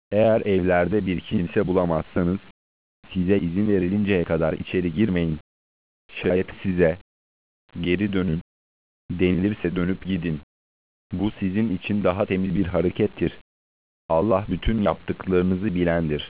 Eğer evlerde bir kimse bulamazsanız, size izin verilinceye kadar içeri girmeyin. Şayet size, geri dönün denilirse dönüp gidin. Bu sizin için daha temiz bir harekettir. Allah bütün yaptıklarınızı bilendir.